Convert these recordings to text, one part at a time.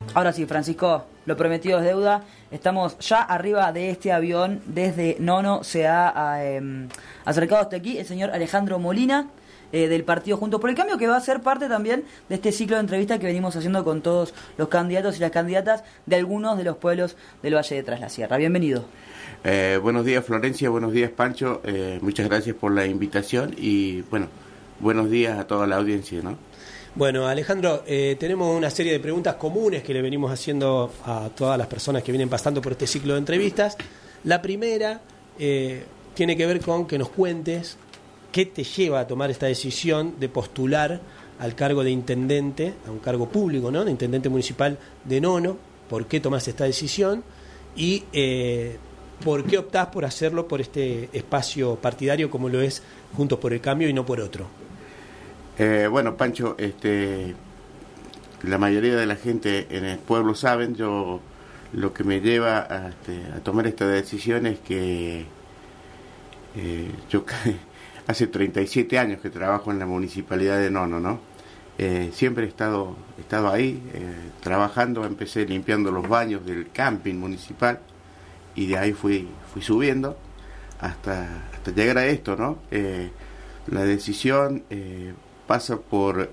Ahora sí, Francisco, lo prometido es deuda. Estamos ya arriba de este avión. Desde Nono se ha acercado hasta aquí el señor Alejandro Molina, del partido Juntos por el Cambio, que va a ser parte también de este ciclo de entrevistas que venimos haciendo con todos los candidatos y las candidatas de algunos de los pueblos del Valle de Tras la Sierra. Bienvenido. Buenos días, Florencia, buenos días, Pancho. Muchas gracias por la invitación y, bueno, buenos días a toda la audiencia, ¿no? Bueno, Alejandro, tenemos una serie de preguntas comunes que le venimos haciendo a todas las personas que vienen pasando por este ciclo de entrevistas. La primera tiene que ver con que nos cuentes qué te lleva a tomar esta decisión de postular al cargo de intendente, a un cargo público, ¿no?, de intendente municipal de Nono. ¿Por qué tomas esta decisión? Y ¿por qué optás por hacerlo por este espacio partidario como lo es Juntos por el Cambio y no por otro? Bueno, Pancho, la mayoría de la gente en el pueblo saben, yo lo que me lleva a tomar esta decisión es que yo hace 37 años que trabajo en la municipalidad de Nono, ¿no? Siempre he estado ahí trabajando. Empecé limpiando los baños del camping municipal y de ahí fui subiendo hasta llegar a esto, ¿no? La decisión pasa por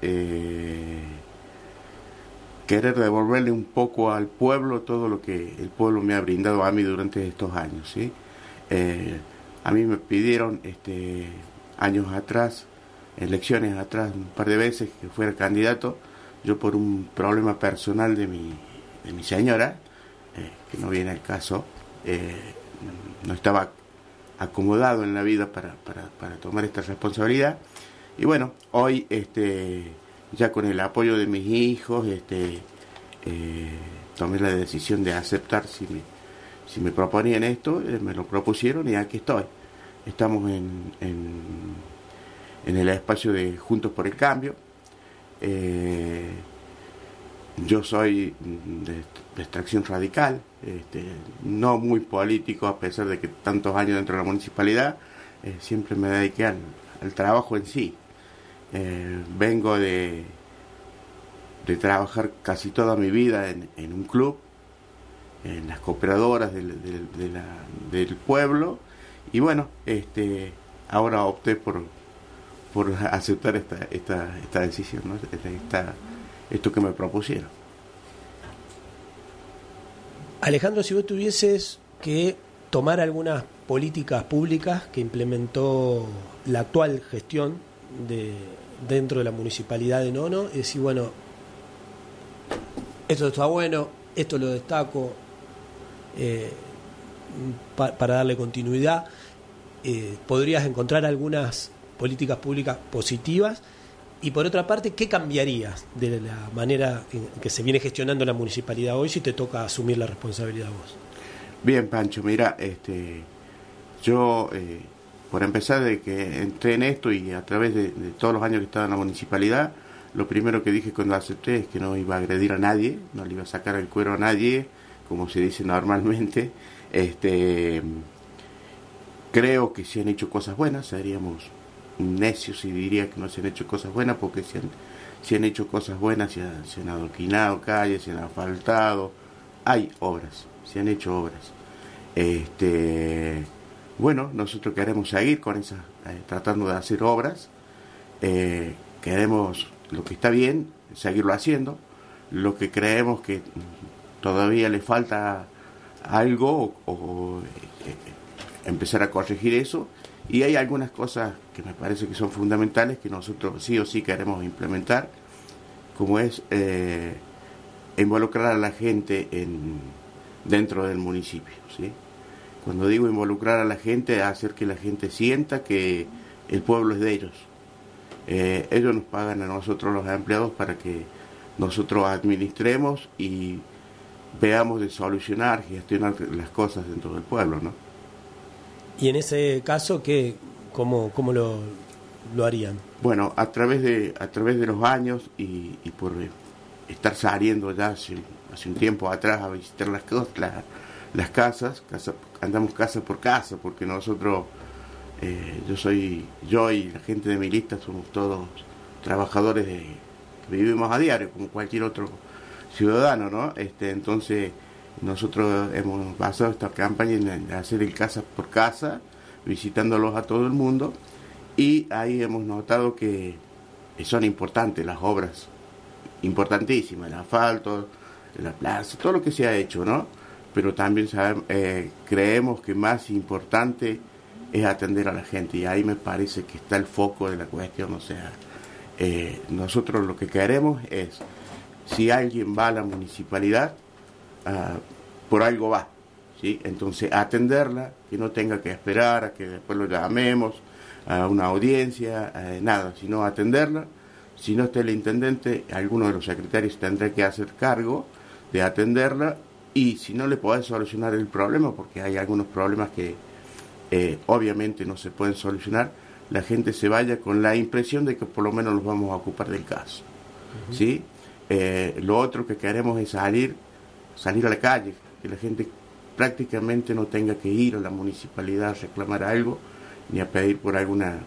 querer devolverle un poco al pueblo todo lo que el pueblo me ha brindado a mí durante estos años, ¿sí? A mí me pidieron años atrás, elecciones atrás, un par de veces que fuera candidato. Yo, por un problema personal de mi señora, que no viene al caso, no estaba acomodado en la vida para tomar esta responsabilidad. Y bueno, hoy ya con el apoyo de mis hijos tomé la decisión de aceptar si me proponían esto. Me lo propusieron y aquí estoy. Estamos en el espacio de Juntos por el Cambio. Yo soy de extracción radical, no muy político, a pesar de que tantos años dentro de la municipalidad, siempre me dediqué al trabajo en sí. Vengo de trabajar casi toda mi vida en un club, en las cooperadoras del pueblo, y bueno, ahora opté por aceptar esta decisión, ¿no? Esto que me propusieron. Alejandro, si vos tuvieses que tomar algunas políticas públicas que implementó la actual gestión dentro de la municipalidad de Nono, y decir, bueno, esto está bueno, esto lo destaco, para darle continuidad, podrías encontrar algunas políticas públicas positivas. Y por otra parte, ¿qué cambiarías de la manera en que se viene gestionando la municipalidad hoy si te toca asumir la responsabilidad vos? Bien, Pancho, mira, yo, por empezar, de que entré en esto y a través de todos los años que estaba en la municipalidad, lo primero que dije cuando acepté es que no iba a agredir a nadie, no le iba a sacar el cuero a nadie, como se dice normalmente. Creo que se han hecho cosas buenas, seríamos necios si diría que no se han hecho cosas buenas, porque se han hecho cosas buenas, se han adoquinado calles, se han asfaltado, hay obras, se han hecho obras. Bueno, nosotros queremos seguir con esas, tratando de hacer obras, queremos, lo que está bien, seguirlo haciendo. Lo que creemos que todavía le falta algo o empezar a corregir eso. Y hay algunas cosas que me parece que son fundamentales que nosotros sí o sí queremos implementar, como es involucrar a la gente dentro del municipio, ¿sí? Cuando digo involucrar a la gente, hacer que la gente sienta que el pueblo es de ellos. Ellos nos pagan a nosotros los empleados para que nosotros administremos y veamos de solucionar, gestionar las cosas dentro del pueblo, ¿no? Y en ese caso, ¿cómo lo harían? Bueno, a través de los años y por estar saliendo ya hace un tiempo atrás a visitar las casas, andamos casa por casa, porque nosotros, yo y la gente de mi lista somos todos trabajadores que vivimos a diario, como cualquier otro ciudadano, ¿no? Entonces nosotros hemos basado esta campaña en hacer el casa por casa, visitándolos a todo el mundo, y ahí hemos notado que son importantes las obras, importantísimas, el asfalto, la plaza, todo lo que se ha hecho, ¿no? Pero también creemos que más importante es atender a la gente, y ahí me parece que está el foco de la cuestión. O sea, nosotros lo que queremos es, si alguien va a la municipalidad, por algo va, ¿sí? Entonces atenderla, que no tenga que esperar a que después lo llamemos a una audiencia, nada, sino atenderla. Si no está el intendente, alguno de los secretarios tendrá que hacer cargo de atenderla, y si no le podés solucionar el problema, porque hay algunos problemas que obviamente no se pueden solucionar, la gente se vaya con la impresión de que por lo menos nos vamos a ocupar del caso. ¿Sí? Lo otro que queremos es salir a la calle, que la gente prácticamente no tenga que ir a la municipalidad a reclamar algo, ni a pedir por alguna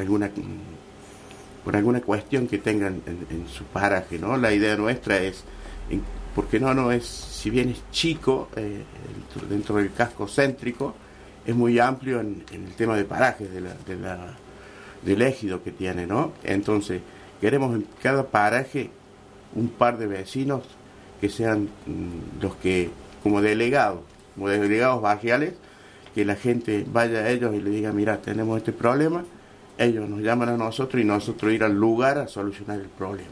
cuestión que tengan en su paraje, ¿no? La idea nuestra es, porque no es, si bien es chico, dentro del casco céntrico, es muy amplio en el tema de parajes del ejido que tiene, ¿no? Entonces queremos en cada paraje un par de vecinos que sean los que, como delegados barriales, que la gente vaya a ellos y le diga: mira, tenemos este problema. Ellos nos llaman a nosotros y nosotros ir al lugar a solucionar el problema.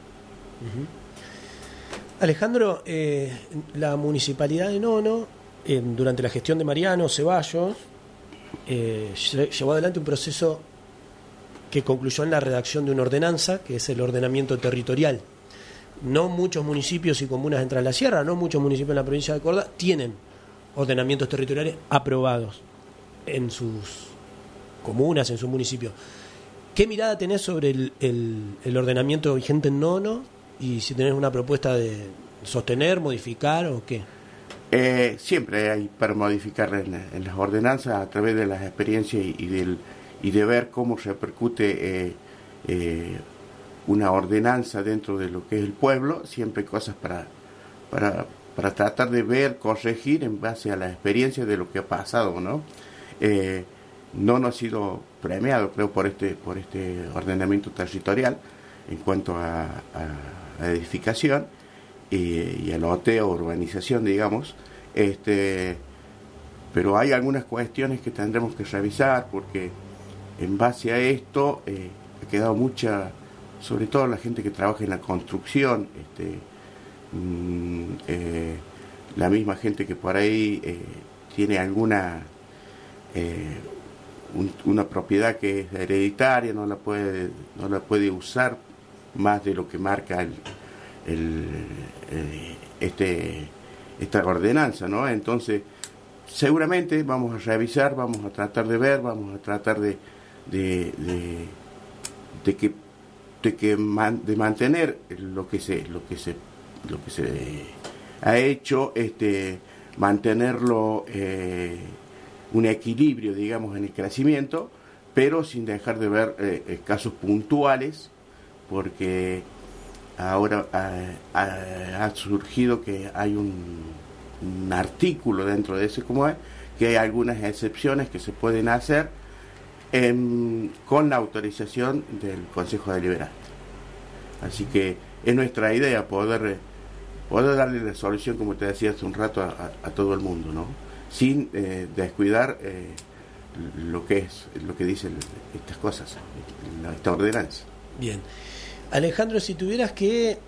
Alejandro, la municipalidad de Nono, durante la gestión de Mariano Ceballos, llevó adelante un proceso que concluyó en la redacción de una ordenanza, que es el ordenamiento territorial. No muchos municipios y comunas de Tras la Sierra, no muchos municipios en la provincia de Córdoba tienen ordenamientos territoriales aprobados en sus comunas, en su municipio. ¿Qué mirada tenés sobre el ordenamiento vigente en Nono? Y si tenés una propuesta de sostener, modificar o qué. Siempre hay para modificar en las ordenanzas, a través de las experiencias y de ver cómo repercute una ordenanza dentro de lo que es el pueblo. Siempre hay cosas para tratar de ver, corregir en base a la experiencia de lo que ha pasado, ¿no? No ha sido premiado, creo, por este ordenamiento territorial en cuanto a edificación y a loteo, urbanización, digamos. Pero hay algunas cuestiones que tendremos que revisar, porque en base a esto ha quedado mucha, sobre todo la gente que trabaja en la construcción, la misma gente que por ahí tiene alguna una propiedad que es hereditaria, no la puede usar más de lo que marca esta ordenanza, ¿no? Entonces seguramente vamos a revisar, vamos a tratar de ver, vamos a tratar de mantener lo que se ha hecho, mantenerlo un equilibrio, digamos, en el crecimiento, pero sin dejar de ver casos puntuales, porque ahora ha surgido que hay un artículo dentro de ese, como es, que hay algunas excepciones que se pueden hacer con la autorización del Consejo Deliberante. Así que es nuestra idea poder darle la solución, como te decía hace un rato, a todo el mundo, ¿no? Sin descuidar lo que dicen estas cosas, esta ordenanza. Bien. Alejandro, si tuvieras que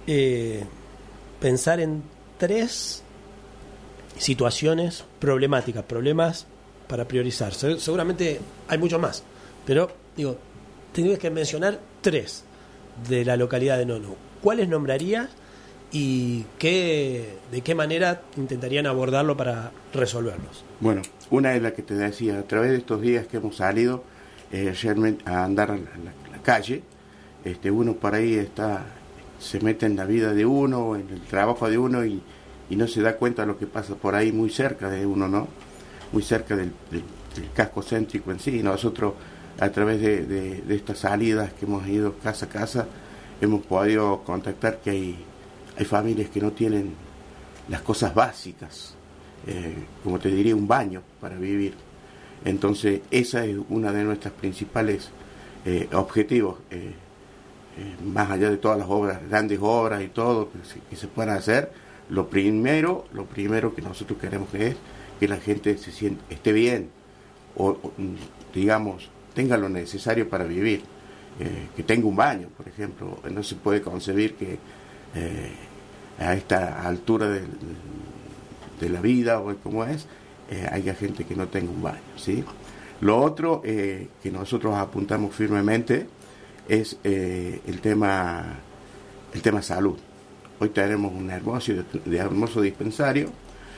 pensar en 3 situaciones problemáticas, problemas para priorizar, seguramente hay muchos más, pero digo, tendrías que mencionar 3 de la localidad de Nono. ¿Cuáles nombrarías y de qué manera intentarían abordarlo para resolverlos? Bueno, una es la que te decía, a través de estos días que hemos salido realmente a andar a la calle, uno por ahí se mete en la vida de uno, en el trabajo de uno, y no se da cuenta de lo que pasa por ahí muy cerca de uno, ¿no? Muy cerca del casco céntrico en sí. Y nosotros, a través de estas salidas que hemos ido casa a casa, hemos podido contactar que hay familias que no tienen las cosas básicas, como te diría, un baño para vivir. Entonces, esa es una de nuestras principales objetivos, más allá de todas las obras, grandes obras y todo que se puedan hacer. Lo primero que nosotros queremos es que la gente esté bien, o digamos, tenga lo necesario para vivir, que tenga un baño, por ejemplo. No se puede concebir que a esta altura de la vida, o como es, haya gente que no tenga un baño, ¿sí? Lo otro que nosotros apuntamos firmemente es el tema salud. Hoy tenemos un hermoso dispensario,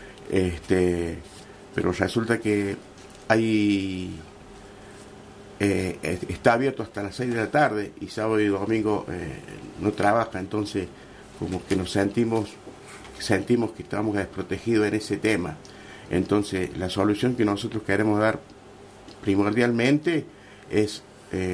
pero resulta que está abierto hasta las 6 de la tarde y sábado y domingo no trabaja. Entonces como que nos sentimos que estamos desprotegidos en ese tema. Entonces la solución que nosotros queremos dar primordialmente es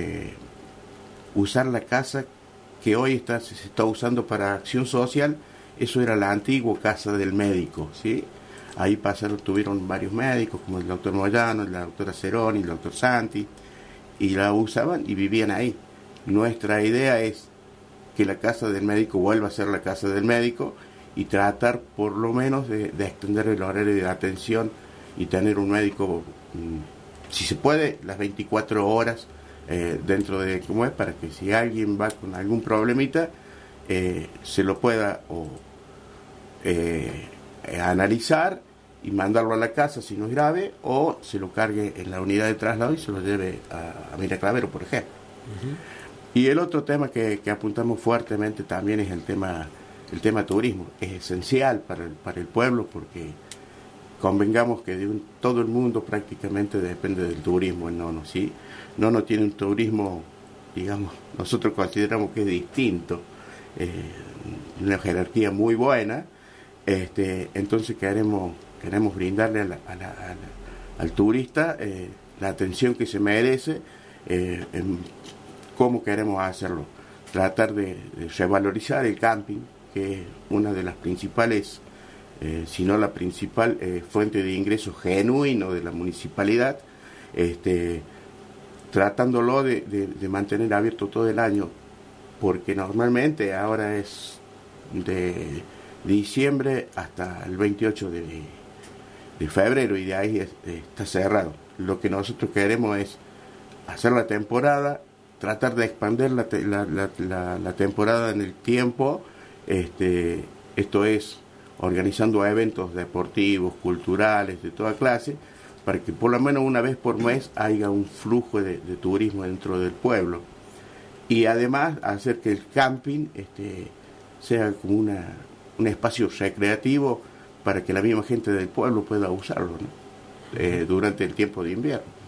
usar la casa que hoy se está usando para acción social. Eso era la antigua casa del médico, ¿sí? Ahí tuvieron varios médicos, como el doctor Moyano, la doctora Ceroni, el doctor Santi, y la usaban y vivían ahí. Nuestra idea es que la casa del médico vuelva a ser la casa del médico y tratar por lo menos de extender el horario de atención y tener un médico, si se puede, las 24 horas dentro de cómo es, para que si alguien va con algún problemita, se lo pueda analizar y mandarlo a la casa si no es grave, o se lo cargue en la unidad de traslado y se lo lleve a Miraclavero, por ejemplo. Uh-huh. Y el otro tema que apuntamos fuertemente también es el tema turismo. Es esencial para el pueblo, porque convengamos que todo el mundo prácticamente depende del turismo en Nono, ¿sí? Nono tiene un turismo, digamos, nosotros consideramos que es distinto, una jerarquía muy buena. Entonces queremos brindarle al turista la atención que se merece. ¿Cómo queremos hacerlo? Tratar de revalorizar el camping, que es una de las principales, si no la principal fuente de ingresos genuino de la municipalidad, tratándolo de mantener abierto todo el año, porque normalmente ahora es de diciembre hasta el 28 de febrero, y de ahí está cerrado. Lo que nosotros queremos es hacer la temporada, tratar de expandir la temporada en el tiempo, esto es organizando eventos deportivos, culturales, de toda clase, para que por lo menos una vez por mes haya un flujo de turismo dentro del pueblo, y además hacer que el camping sea como un espacio recreativo para que la misma gente del pueblo pueda usarlo, ¿no? Durante el tiempo de invierno.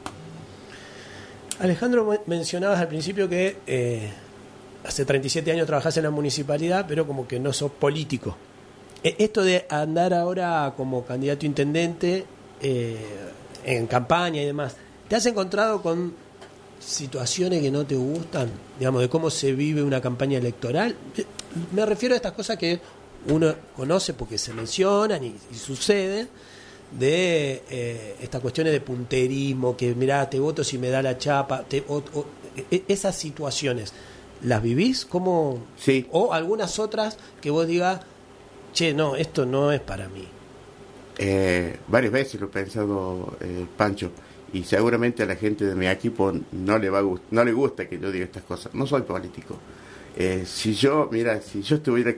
Alejandro, mencionabas al principio que hace 37 años trabajás en la municipalidad, pero como que no sos político. Esto de andar ahora como candidato a intendente en campaña y demás, ¿te has encontrado con situaciones que no te gustan? Digamos, de cómo se vive una campaña electoral. Me refiero a estas cosas que uno conoce porque se mencionan y suceden, de estas cuestiones de punterismo, que mirá, te voto si me da la chapa, esas situaciones, ¿las vivís? ¿Cómo? Sí. O algunas otras que vos digas, che, no, esto no es para mí. Varias veces lo he pensado, Pancho, y seguramente a la gente de mi equipo no le gusta que yo diga estas cosas. No soy político. Si yo estuviera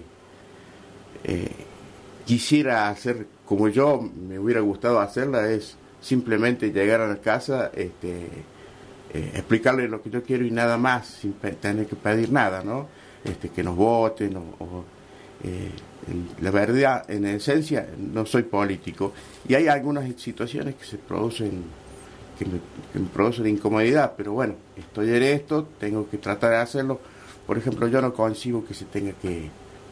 quisiera hacer como yo me hubiera gustado hacerla, es simplemente llegar a la casa, explicarle lo que yo quiero y nada más, sin tener que pedir nada, ¿no? Que nos voten la verdad, en esencia, no soy político, y hay algunas situaciones que se producen, que me producen incomodidad, pero bueno, estoy en esto, tengo que tratar de hacerlo. Por ejemplo, yo no consigo que se tenga que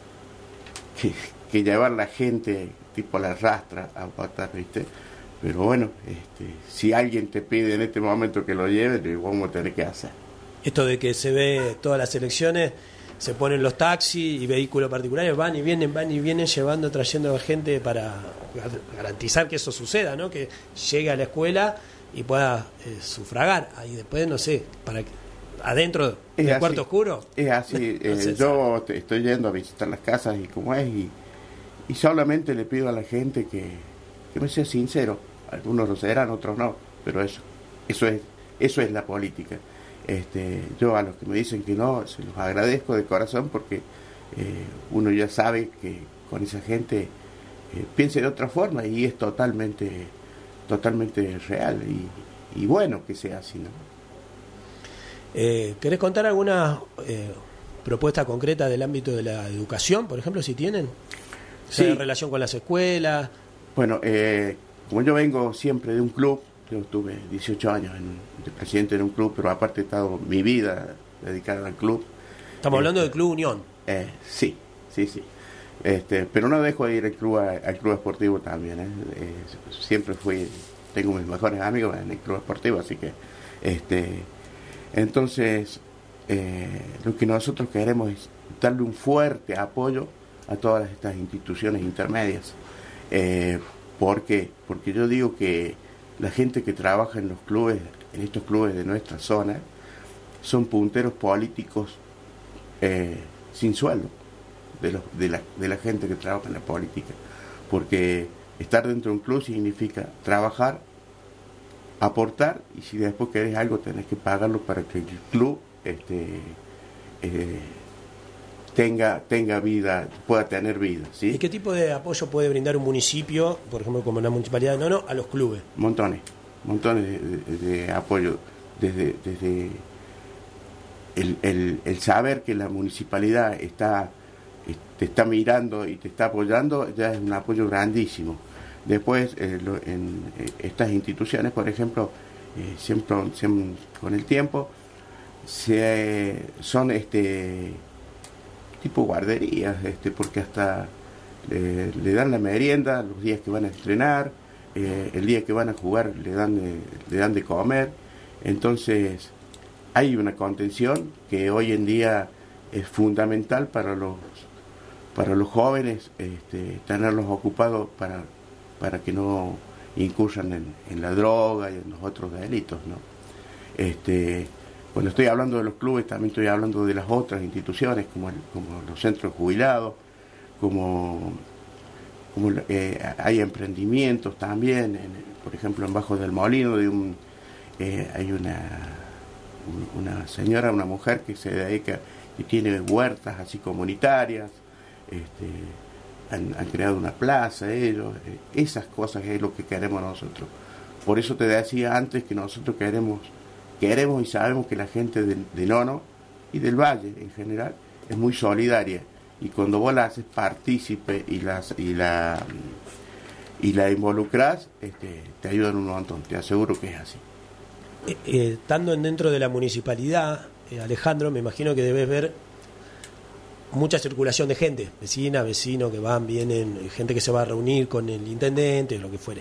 llevar la gente tipo la rastra a votar, ¿viste? Pero bueno, si alguien te pide en este momento que lo lleve, lo vamos a tener que hacer. Esto de que se ve todas las elecciones se ponen los taxis y vehículos particulares, van y vienen, llevando, trayendo gente para garantizar que eso suceda, ¿no? Que llegue a la escuela y pueda sufragar. Ahí después, no sé, para adentro del cuarto oscuro. Es así. Yo estoy yendo a visitar las casas y como es, y solamente le pido a la gente que me sea sincero. Algunos lo serán, otros no, pero eso es la política. Yo a los que me dicen que no, se los agradezco de corazón, porque uno ya sabe que con esa gente piensa de otra forma, y es totalmente real, y bueno que sea así, ¿no? ¿Querés contar alguna propuesta concreta del ámbito de la educación, por ejemplo, si tienen? Sí. En relación con las escuelas. Bueno, como yo vengo siempre de un club, yo estuve 18 años de presidente de un club, pero aparte he estado mi vida dedicada al club. Estamos hablando del Club Unión. Sí. Pero no dejo de ir al club esportivo también. Siempre tengo mis mejores amigos en el club esportivo, así que entonces lo que nosotros queremos es darle un fuerte apoyo a todas estas instituciones intermedias. ¿Por qué? Porque yo digo que la gente que trabaja en estos clubes de nuestra zona, son punteros políticos sin sueldo de la gente que trabaja en la política. Porque estar dentro de un club significa trabajar, aportar, y si después querés algo tenés que pagarlo para que el club tenga vida, pueda tener vida, ¿sí? ¿Y qué tipo de apoyo puede brindar un municipio, por ejemplo como la Municipalidad de Nono, a los clubes? Montones de apoyo, desde el saber que la municipalidad te está mirando y te está apoyando, ya es un apoyo grandísimo. Después, en estas instituciones, por ejemplo, siempre con el tiempo, son tipo guarderías, porque hasta le dan la merienda los días que van a entrenar, el día que van a jugar le dan de comer. Entonces hay una contención que hoy en día es fundamental para los jóvenes, tenerlos ocupados para que no incurran en la droga y en los otros delitos, ¿no? Cuando estoy hablando de los clubes, también estoy hablando de las otras instituciones, como los centros jubilados, como hay emprendimientos también, por ejemplo, en Bajo del Molino hay una señora, una mujer que se dedica, que tiene huertas así comunitarias, han creado una plaza ellos, esas cosas es lo que queremos nosotros. Por eso te decía antes que nosotros queremos y sabemos que la gente de Nono y del Valle en general es muy solidaria, y cuando vos la haces partícipe y la involucrás, te ayudan un montón, te aseguro que es así. Estando dentro de la municipalidad, Alejandro, me imagino que debes ver mucha circulación de gente, vecinos que van, vienen, gente que se va a reunir con el intendente, lo que fuere.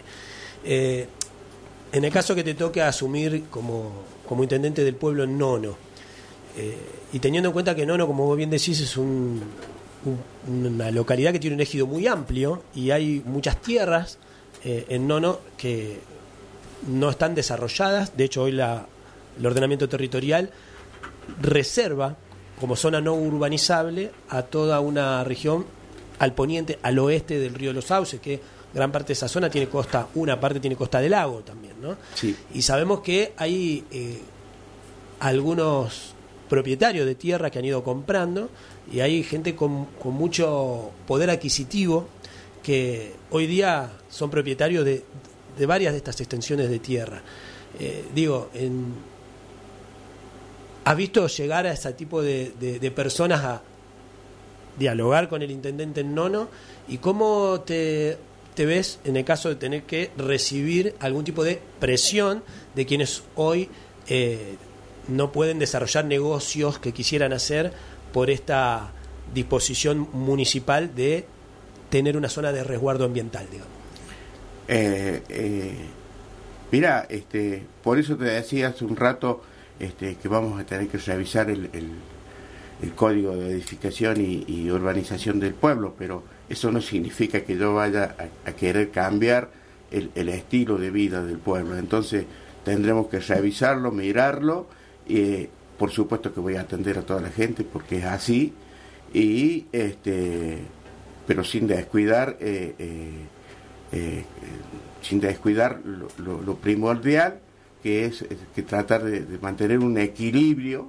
En el caso que te toque asumir como intendente del pueblo en Nono, y teniendo en cuenta que Nono, como vos bien decís, es una localidad que tiene un ejido muy amplio y hay muchas tierras en Nono que no están desarrolladas. De hecho, hoy el ordenamiento territorial reserva como zona no urbanizable a toda una región al poniente, al oeste del río de los Sauces, que gran parte de esa zona tiene costa, una parte tiene costa del lago también, ¿no? Sí. Y sabemos que hay algunos propietarios de tierra que han ido comprando, y hay gente con mucho poder adquisitivo que hoy día son propietarios de varias de estas extensiones de tierra. ¿Has visto llegar a ese tipo de personas a dialogar con el intendente en Nono? ¿Y cómo te ves en el caso de tener que recibir algún tipo de presión de quienes hoy no pueden desarrollar negocios que quisieran hacer por esta disposición municipal de tener una zona de resguardo ambiental, digamos? Mira, por eso te decía hace un rato que vamos a tener que revisar el código de edificación y urbanización del pueblo, pero eso no significa que yo vaya a querer cambiar el estilo de vida del pueblo. Entonces tendremos que revisarlo, mirarlo, y por supuesto que voy a atender a toda la gente porque es así, y pero sin descuidar lo primordial, que es que tratar de mantener un equilibrio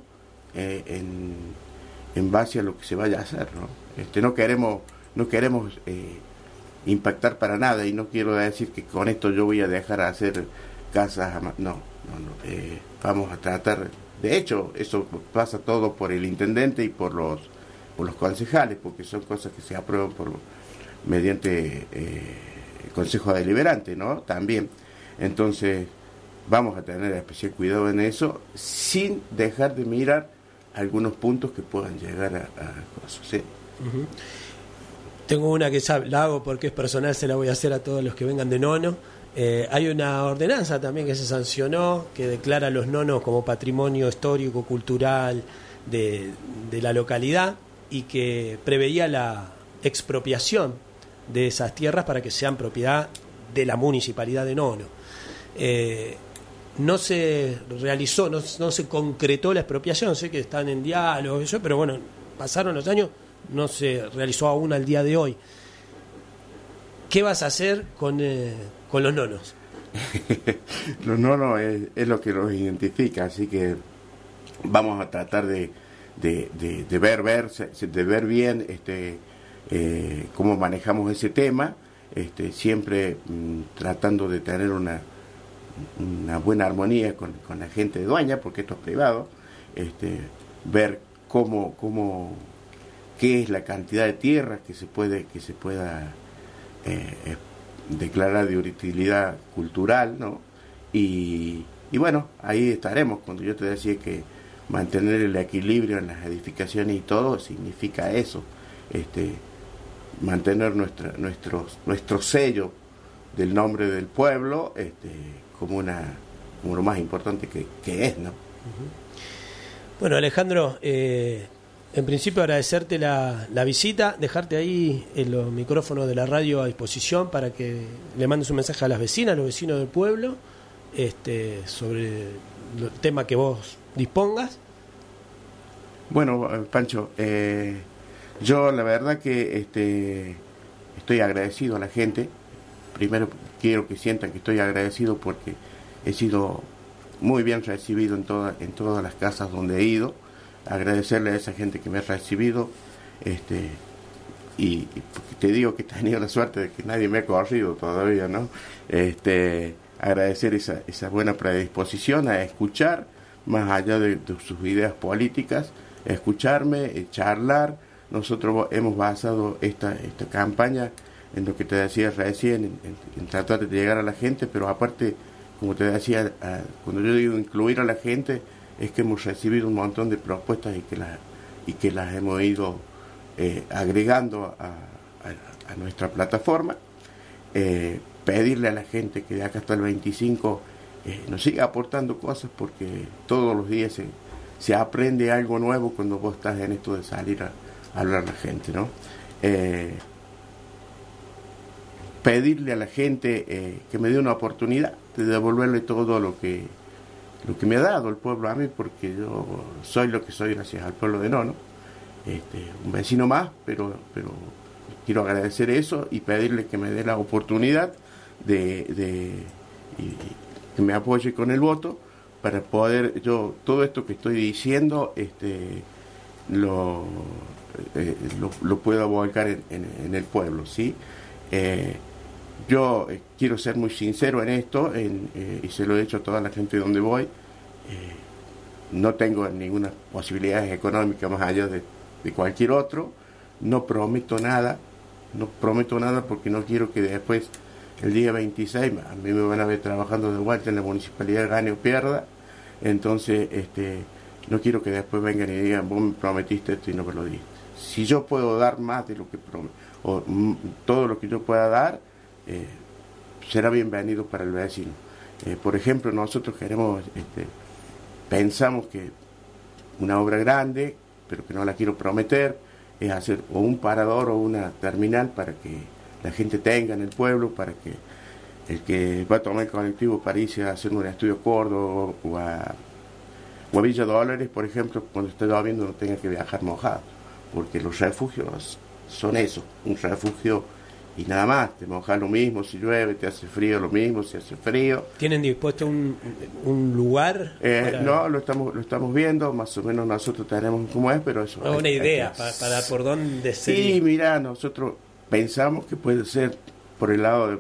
en base a lo que se vaya a hacer, ¿no? No queremos impactar para nada, y no quiero decir que con esto yo voy a dejar de hacer casas, no, vamos a tratar, de hecho eso pasa todo por el intendente y por los concejales, porque son cosas que se aprueban mediante el Consejo Deliberante, ¿no? También, entonces vamos a tener especial cuidado en eso, sin dejar de mirar algunos puntos que puedan llegar a cosas, ¿sí? Uh-huh. Tengo una que la hago porque es personal, se la voy a hacer a todos los que vengan de nono. Hay una ordenanza también que se sancionó que declara a los nonos como patrimonio histórico, cultural de la localidad, y que preveía la expropiación de esas tierras para que sean propiedad de la municipalidad de Nono. No se realizó, no se concretó la expropiación, sé que están en diálogo, pero bueno, pasaron los años, no se realizó aún al día de hoy. ¿Qué vas a hacer con los nonos? Los nonos es lo que los identifica, así que vamos a tratar de ver bien cómo manejamos ese tema, siempre tratando de tener una buena armonía con la gente de dueña, porque esto es privado, ver qué es la cantidad de tierra que se pueda declarar de utilidad cultural, ¿no? Y bueno, ahí estaremos. Cuando yo te decía que mantener el equilibrio en las edificaciones y todo, significa eso, mantener nuestro sello del nombre del pueblo, como lo más importante que es, ¿no? Bueno, Alejandro, en principio agradecerte la visita, dejarte ahí los micrófonos de la radio a disposición para que le mandes un mensaje a las vecinas, a los vecinos del pueblo, sobre el tema que vos dispongas. Bueno, Pancho, yo la verdad que estoy agradecido a la gente. Primero quiero que sientan que estoy agradecido porque he sido muy bien recibido en todas las casas donde he ido. Agradecerle a esa gente que me ha recibido, y te digo que he tenido la suerte de que nadie me ha corrido todavía, ¿no? Agradecer esa buena predisposición a escuchar, más allá de sus ideas políticas, escucharme, charlar. Nosotros hemos basado esta campaña en lo que te decía recién, en tratar de llegar a la gente, pero aparte, como te decía, cuando yo digo incluir a la gente, es que hemos recibido un montón de propuestas y que las hemos ido agregando a nuestra plataforma. Pedirle a la gente que de acá hasta el 25 nos siga aportando cosas, porque todos los días se aprende algo nuevo cuando vos estás en esto de salir a hablar a la gente, ¿no? Pedirle a la gente que me dé una oportunidad de devolverle todo lo que me ha dado el pueblo a mí, porque yo soy lo que soy gracias al pueblo de Nono, un vecino más, pero quiero agradecer eso y pedirle que me dé la oportunidad y que me apoye con el voto para poder yo todo esto que estoy diciendo lo puedo volcar en el pueblo, ¿sí? Yo quiero ser muy sincero en esto, y se lo he dicho a toda la gente donde voy. No tengo ninguna posibilidad económica más allá de cualquier otro. No prometo nada porque no quiero que después, el día 26, a mí me van a ver trabajando de vuelta en la municipalidad, gane o pierda. Entonces, no quiero que después vengan y digan, vos me prometiste esto y no me lo diste. Si yo puedo dar más de lo que prometo, o todo lo que yo pueda dar, será bienvenido para el vecino. Por ejemplo, nosotros pensamos que una obra grande, pero que no la quiero prometer, es hacer o un parador o una terminal para que la gente tenga en el pueblo, para que el que va a tomar el colectivo para irse a hacer un estudio a Córdoba o a Villa Dolores, por ejemplo, cuando esté lloviendo no tenga que viajar mojado, porque los refugios son eso, un refugio y nada más, te mojas lo mismo si llueve, te hace frío lo mismo si hace frío. ¿Tienen dispuesto un lugar? No, lo estamos viendo, más o menos nosotros tenemos cómo es, pero eso... Una idea para por dónde sería. Sí, mira, nosotros pensamos que puede ser por el lado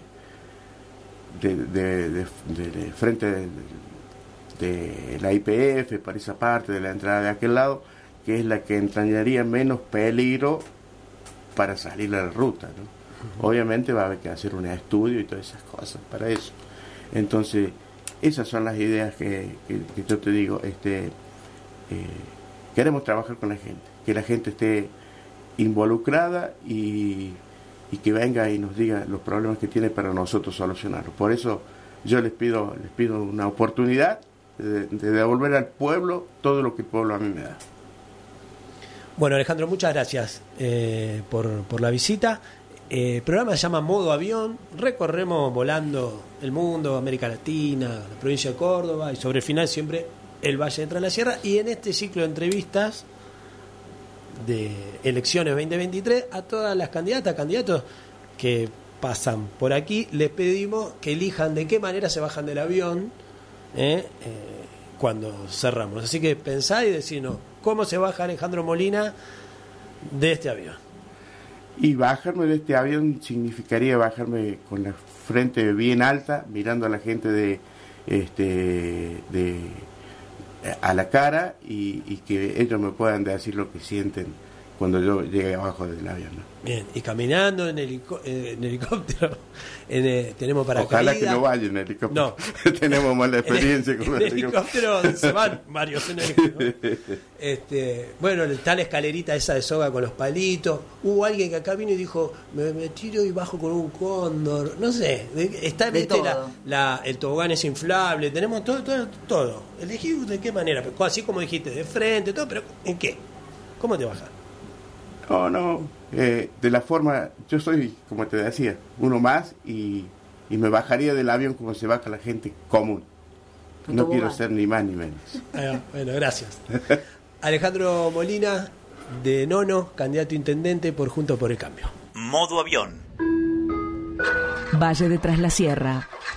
de frente de la IPF, para esa parte de la entrada de aquel lado, que es la que entrañaría menos peligro para salir a la ruta, ¿no? Obviamente va a haber que hacer un estudio y todas esas cosas para eso. Entonces, esas son las ideas que yo te digo. Queremos trabajar con la gente, que la gente esté involucrada y que venga y nos diga los problemas que tiene para nosotros solucionarlos. Por eso yo les pido una oportunidad de devolver al pueblo todo lo que el pueblo a mí me da. Bueno, Alejandro, muchas gracias por la visita. El programa se llama Modo Avión. Recorremos volando el mundo, América Latina, la provincia de Córdoba y sobre el final siempre el Valle de Tras la Sierra. Y en este ciclo de entrevistas de elecciones 2023 a todas las candidatas, candidatos que pasan por aquí, les pedimos que elijan de qué manera se bajan del avión cuando cerramos. Así que pensá y decinos cómo se baja Alejandro Molina de este avión. Y bajarme de este avión significaría bajarme con la frente bien alta, mirando a la gente a la cara y que ellos me puedan decir lo que sienten cuando yo llegue abajo del avión, ¿no? Bien, y caminando en helicóptero, tenemos paracaídas. Ojalá que no vaya en helicóptero. No. Tenemos mala experiencia con el helicóptero. Se van varios en helicóptero. Bueno, está la escalerita esa de soga con los palitos. Hubo alguien que acá vino y dijo, me tiro y bajo con un cóndor. No sé, está el tobogán es inflable. Tenemos todo. Elegí de qué manera, así como dijiste, de frente, todo, pero ¿en qué? ¿Cómo te bajas? No, de la forma, yo soy, como te decía, uno más y me bajaría del avión como se baja la gente común. No quiero ser ni más ni menos. Bueno, gracias. Alejandro Molina, de Nono, candidato a intendente por Juntos por el Cambio. Modo Avión. Valle de Tras la Sierra.